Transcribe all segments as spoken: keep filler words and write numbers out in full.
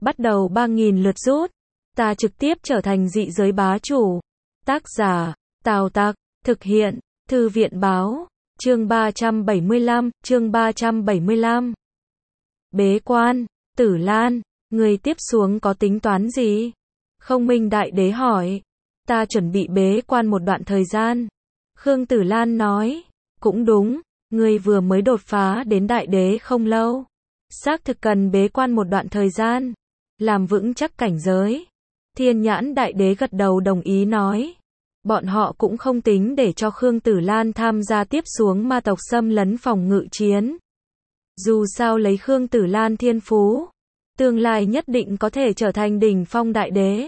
bắt đầu ba nghìn lượt rút. Ta trực tiếp trở thành dị giới bá chủ. Tác giả, Tào Tặc, thực hiện, Thư viện báo, chương ba trăm bảy mươi lăm, chương ba trăm bảy mươi lăm. Bế quan, Tử Lan, người tiếp xuống có tính toán gì? Không Minh Đại Đế hỏi. Ta chuẩn bị bế quan một đoạn thời gian. Khương Tử Lan nói, cũng đúng, người vừa mới đột phá đến Đại Đế không lâu. Xác thực cần bế quan một đoạn thời gian, làm vững chắc cảnh giới. Thiên Nhãn Đại Đế gật đầu đồng ý nói. Bọn họ cũng không tính để cho Khương Tử Lan tham gia tiếp xuống ma tộc xâm lấn phòng ngự chiến. Dù sao lấy Khương Tử Lan thiên phú, tương lai nhất định có thể trở thành đỉnh phong đại đế.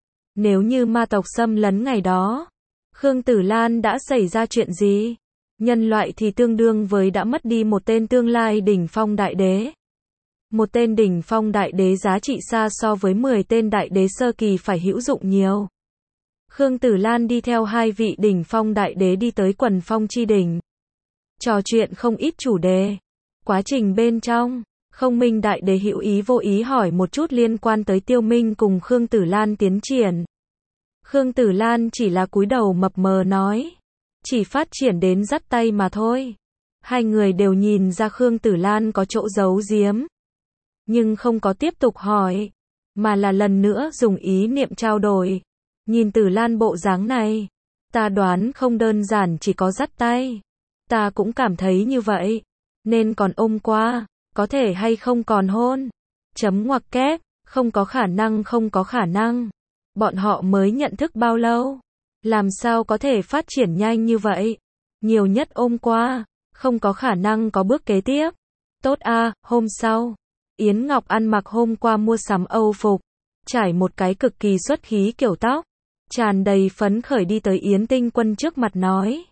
Nếu như ma tộc xâm lấn ngày đó, Khương Tử Lan đã xảy ra chuyện gì? Nhân loại thì tương đương với đã mất đi một tên tương lai đỉnh phong đại đế. Một tên đỉnh phong đại đế giá trị xa so với mười tên đại đế sơ kỳ phải hữu dụng nhiều. Khương Tử Lan đi theo hai vị đỉnh phong đại đế đi tới Quần Phong chi đỉnh. Trò chuyện không ít chủ đề. Quá trình bên trong, Không Minh Đại Đế hữu ý vô ý hỏi một chút liên quan tới Tiêu Minh cùng Khương Tử Lan tiến triển. Khương Tử Lan chỉ là cúi đầu mập mờ nói. Chỉ phát triển đến dắt tay mà thôi. Hai người đều nhìn ra Khương Tử Lan có chỗ giấu giếm. Nhưng không có tiếp tục hỏi. Mà là lần nữa dùng ý niệm trao đổi. Nhìn Tử Lan bộ dáng này. Ta đoán không đơn giản chỉ có dắt tay. Ta cũng cảm thấy như vậy. Nên còn ôm qua. Có thể hay không còn hôn. Chấm ngoặc kép. Không có khả năng không có khả năng. Bọn họ mới nhận thức bao lâu? Làm sao có thể phát triển nhanh như vậy? Nhiều nhất ôm qua. Không có khả năng có bước kế tiếp. Tốt a, hôm sau. Yến Ngọc ăn mặc hôm qua mua sắm Âu phục. Trải một cái cực kỳ xuất khí kiểu tóc. Tràn đầy phấn khởi đi tới Yến Tinh Quân trước mặt nói.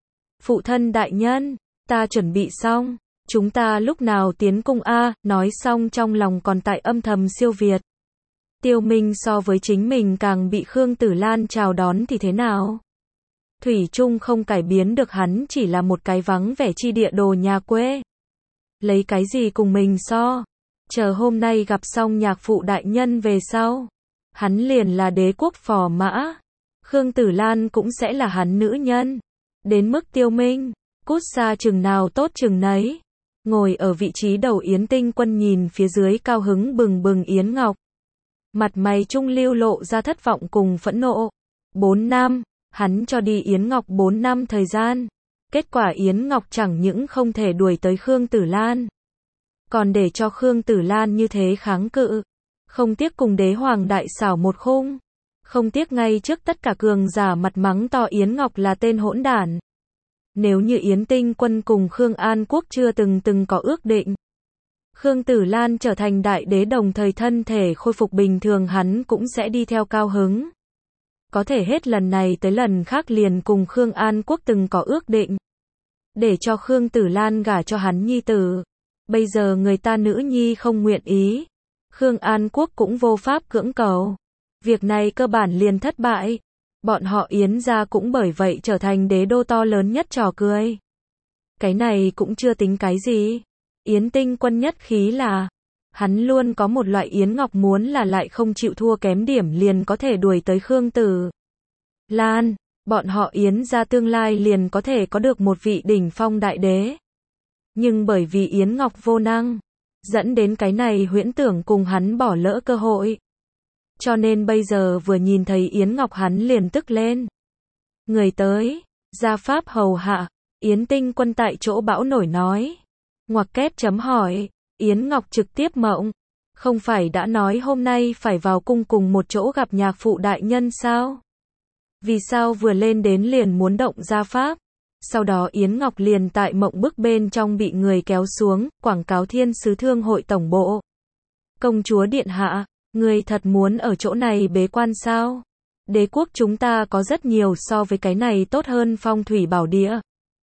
Phụ thân đại nhân, ta chuẩn bị xong. Chúng ta lúc nào tiến cung a? Nói xong trong lòng còn tại âm thầm siêu việt. Tiêu Minh so với chính mình càng bị Khương Tử Lan chào đón thì thế nào? Thủy chung không cải biến được hắn chỉ là một cái vắng vẻ chi địa đồ nhà quê. Lấy cái gì cùng mình so? Chờ hôm nay gặp xong nhạc phụ đại nhân về sau. Hắn liền là đế quốc phò mã. Khương Tử Lan cũng sẽ là hắn nữ nhân. Đến mức Tiêu Minh, cút xa chừng nào tốt chừng nấy. Ngồi ở vị trí đầu Yến Tinh Quân nhìn phía dưới cao hứng bừng bừng Yến Ngọc. Mặt mày trung lưu lộ ra thất vọng cùng phẫn nộ. Bốn năm, hắn cho đi Yến Ngọc bốn năm thời gian. Kết quả Yến Ngọc chẳng những không thể đuổi tới Khương Tử Lan. Còn để cho Khương Tử Lan như thế kháng cự. Không tiếc cùng đế hoàng đại xảo một khung. Không tiếc ngay trước tất cả cường giả mặt mắng to Yến Ngọc là tên hỗn đản. Nếu như Yến Tinh Quân cùng Khương An Quốc chưa từng từng có ước định. Khương Tử Lan trở thành đại đế đồng thời thân thể khôi phục bình thường hắn cũng sẽ đi theo cao hứng. Có thể hết lần này tới lần khác liền cùng Khương An Quốc từng có ước định. Để cho Khương Tử Lan gả cho hắn nhi tử. Bây giờ người ta nữ nhi không nguyện ý. Khương An Quốc cũng vô pháp cưỡng cầu. Việc này cơ bản liền thất bại. Bọn họ Yến gia cũng bởi vậy trở thành đế đô to lớn nhất trò cười. Cái này cũng chưa tính cái gì. Yến Tinh Quân nhất khí là, hắn luôn có một loại Yến Ngọc muốn là lại không chịu thua kém điểm liền có thể đuổi tới Khương Tử Lan. Bọn họ Yến gia tương lai liền có thể có được một vị đỉnh phong đại đế. Nhưng bởi vì Yến Ngọc vô năng, dẫn đến cái này huyễn tưởng cùng hắn bỏ lỡ cơ hội. Cho nên bây giờ vừa nhìn thấy Yến Ngọc hắn liền tức lên. Người tới, gia pháp hầu hạ, Yến Tinh Quân tại chỗ bão nổi nói. Ngoặc kép chấm hỏi, Yến Ngọc trực tiếp mộng. Không phải đã nói hôm nay phải vào cung cùng một chỗ gặp nhạc phụ đại nhân sao? Vì sao vừa lên đến liền muốn động gia pháp? Sau đó Yến Ngọc liền tại mộng bức bên trong bị người kéo xuống, quảng cáo Thiên Sứ Thương hội tổng bộ. Công chúa điện hạ, người thật muốn ở chỗ này bế quan sao? Đế quốc chúng ta có rất nhiều so với cái này tốt hơn phong thủy bảo địa.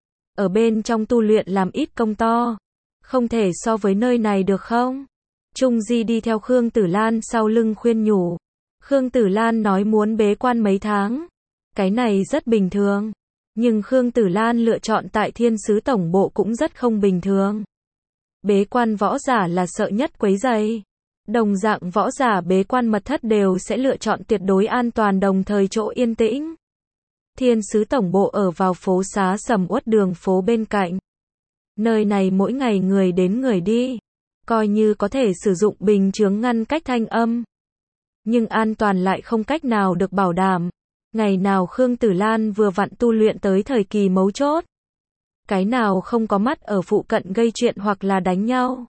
Ở bên trong tu luyện làm ít công to. Không thể so với nơi này được không? Trung Di đi theo Khương Tử Lan sau lưng khuyên nhủ. Khương Tử Lan nói muốn bế quan mấy tháng. Cái này rất bình thường. Nhưng Khương Tử Lan lựa chọn tại Thiên Sứ Tổng bộ cũng rất không bình thường. Bế quan võ giả là sợ nhất quấy rầy. Đồng dạng võ giả bế quan mật thất đều sẽ lựa chọn tuyệt đối an toàn đồng thời chỗ yên tĩnh. Thiên sứ tổng bộ ở vào phố xá sầm uất đường phố bên cạnh. Nơi này mỗi ngày người đến người đi, coi như có thể sử dụng bình chướng ngăn cách thanh âm. Nhưng an toàn lại không cách nào được bảo đảm. Ngày nào Khương Tử Lan vừa vặn tu luyện tới thời kỳ mấu chốt. Cái nào không có mắt ở phụ cận gây chuyện hoặc là đánh nhau.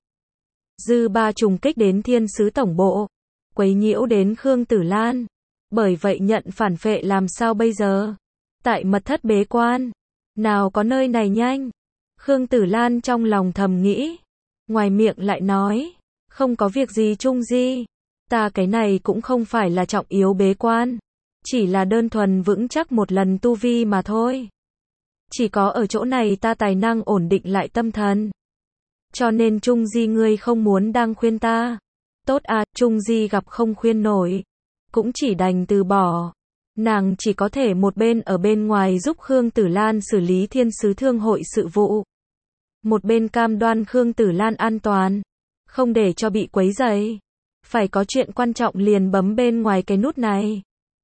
Dư ba trùng kích đến thiên sứ tổng bộ, quấy nhiễu đến Khương Tử Lan. Bởi vậy nhận phản phệ làm sao bây giờ? Tại mật thất bế quan, nào có nơi này nhanh. Khương Tử Lan trong lòng thầm nghĩ, ngoài miệng lại nói, không có việc gì Trung Di, ta cái này cũng không phải là trọng yếu bế quan, chỉ là đơn thuần vững chắc một lần tu vi mà thôi. Chỉ có ở chỗ này ta tài năng ổn định lại tâm thần. Cho nên Trung Di ngươi không muốn đang khuyên ta. Tốt à, Trung Di gặp không khuyên nổi, cũng chỉ đành từ bỏ. Nàng chỉ có thể một bên ở bên ngoài giúp Khương Tử Lan xử lý thiên sứ thương hội sự vụ. Một bên cam đoan Khương Tử Lan an toàn, không để cho bị quấy rầy. Phải có chuyện quan trọng liền bấm bên ngoài cái nút này.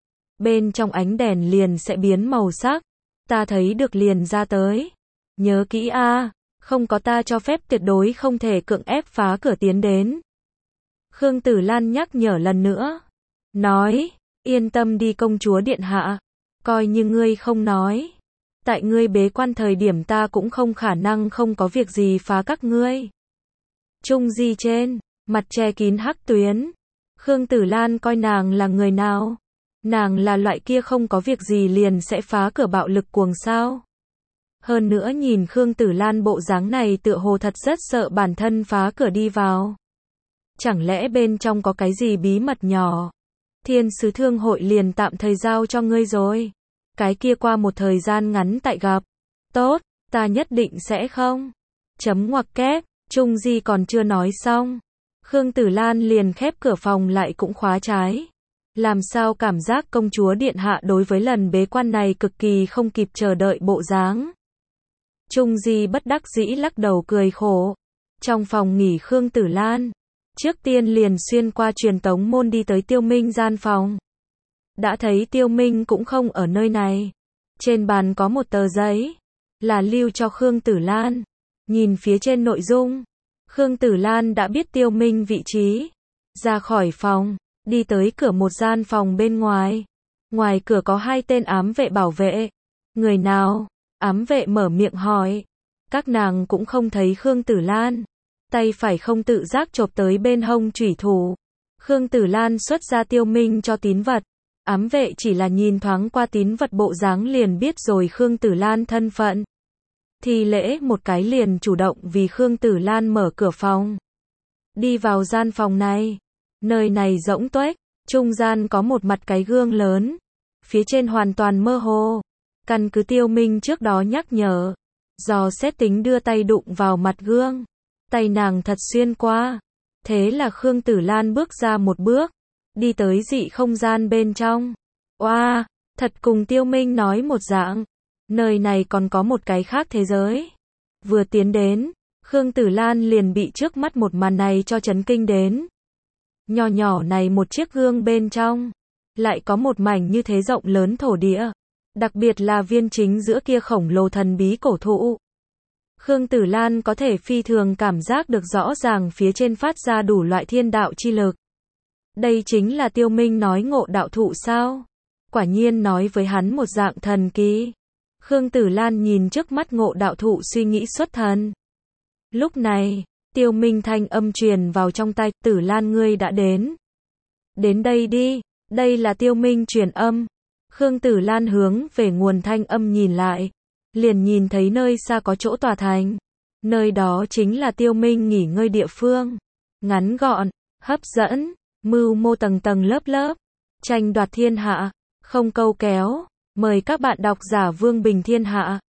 Bên trong ánh đèn liền sẽ biến màu sắc. Ta thấy được liền ra tới. Nhớ kỹ a, không có ta cho phép tuyệt đối không thể cưỡng ép phá cửa tiến đến. Khương Tử Lan nhắc nhở lần nữa. Nói, yên tâm đi công chúa điện hạ. Coi như ngươi không nói. Tại ngươi bế quan thời điểm ta cũng không khả năng không có việc gì phá các ngươi. Trung Di trên, mặt che kín hắc tuyến. Khương Tử Lan coi nàng là người nào? Nàng là loại kia không có việc gì liền sẽ phá cửa bạo lực cuồng sao. Hơn nữa nhìn Khương Tử Lan bộ dáng này tựa hồ thật rất sợ bản thân phá cửa đi vào. Chẳng lẽ bên trong có cái gì bí mật nhỏ? Thiên sứ thương hội liền tạm thời giao cho ngươi rồi. Cái kia qua một thời gian ngắn tại gặp. Tốt, ta nhất định sẽ không. Chấm ngoặc kép, Trung Di còn chưa nói xong. Khương Tử Lan liền khép cửa phòng lại cũng khóa trái. Làm sao cảm giác công chúa điện hạ đối với lần bế quan này cực kỳ không kịp chờ đợi bộ dáng. Trung Di bất đắc dĩ lắc đầu cười khổ. Trong phòng nghỉ Khương Tử Lan, trước tiên liền xuyên qua truyền tống môn đi tới Tiêu Minh gian phòng. Đã thấy Tiêu Minh cũng không ở nơi này. Trên bàn có một tờ giấy, là lưu cho Khương Tử Lan. Nhìn phía trên nội dung, Khương Tử Lan đã biết Tiêu Minh vị trí. Ra khỏi phòng, đi tới cửa một gian phòng bên ngoài. Ngoài cửa có hai tên ám vệ bảo vệ. Người nào? Ám vệ mở miệng hỏi. Các nàng cũng không thấy Khương Tử Lan. Tay phải không tự giác chộp tới bên hông chủy thủ. Khương Tử Lan xuất ra Tiêu Minh cho tín vật. Ám vệ chỉ là nhìn thoáng qua tín vật bộ dáng liền biết rồi Khương Tử Lan thân phận. Thì lễ một cái liền chủ động vì Khương Tử Lan mở cửa phòng. Đi vào gian phòng này. Nơi này rỗng tuếch, trung gian có một mặt cái gương lớn. Phía trên hoàn toàn mơ hồ. Căn cứ Tiêu Minh trước đó nhắc nhở. Dò xét tính đưa tay đụng vào mặt gương. Tay nàng thật xuyên qua. Thế là Khương Tử Lan bước ra một bước. Đi tới dị không gian bên trong. Oa, wow, thật cùng Tiêu Minh nói một dạng. Nơi này còn có một cái khác thế giới. Vừa tiến đến, Khương Tử Lan liền bị trước mắt một màn này cho chấn kinh đến. Nhỏ nhỏ này một chiếc gương bên trong. Lại có một mảnh như thế rộng lớn thổ địa. Đặc biệt là viên chính giữa kia khổng lồ thần bí cổ thụ. Khương Tử Lan có thể phi thường cảm giác được rõ ràng phía trên phát ra đủ loại thiên đạo chi lực. Đây chính là Tiêu Minh nói ngộ đạo thụ sao? Quả nhiên nói với hắn một dạng thần kỳ. Khương Tử Lan nhìn trước mắt ngộ đạo thụ suy nghĩ xuất thần. Lúc này, Tiêu Minh thanh âm truyền vào trong tai, Tử Lan ngươi đã đến. Đến đây đi, đây là Tiêu Minh truyền âm. Khương Tử Lan hướng về nguồn thanh âm nhìn lại. Liền nhìn thấy nơi xa có chỗ tòa thành. Nơi đó chính là Tiêu Minh nghỉ ngơi địa phương. Ngắn gọn, hấp dẫn, mưu mô tầng tầng lớp lớp. Tranh đoạt thiên hạ, không câu kéo. Mời các bạn đọc giả Vương Bình Thiên Hạ.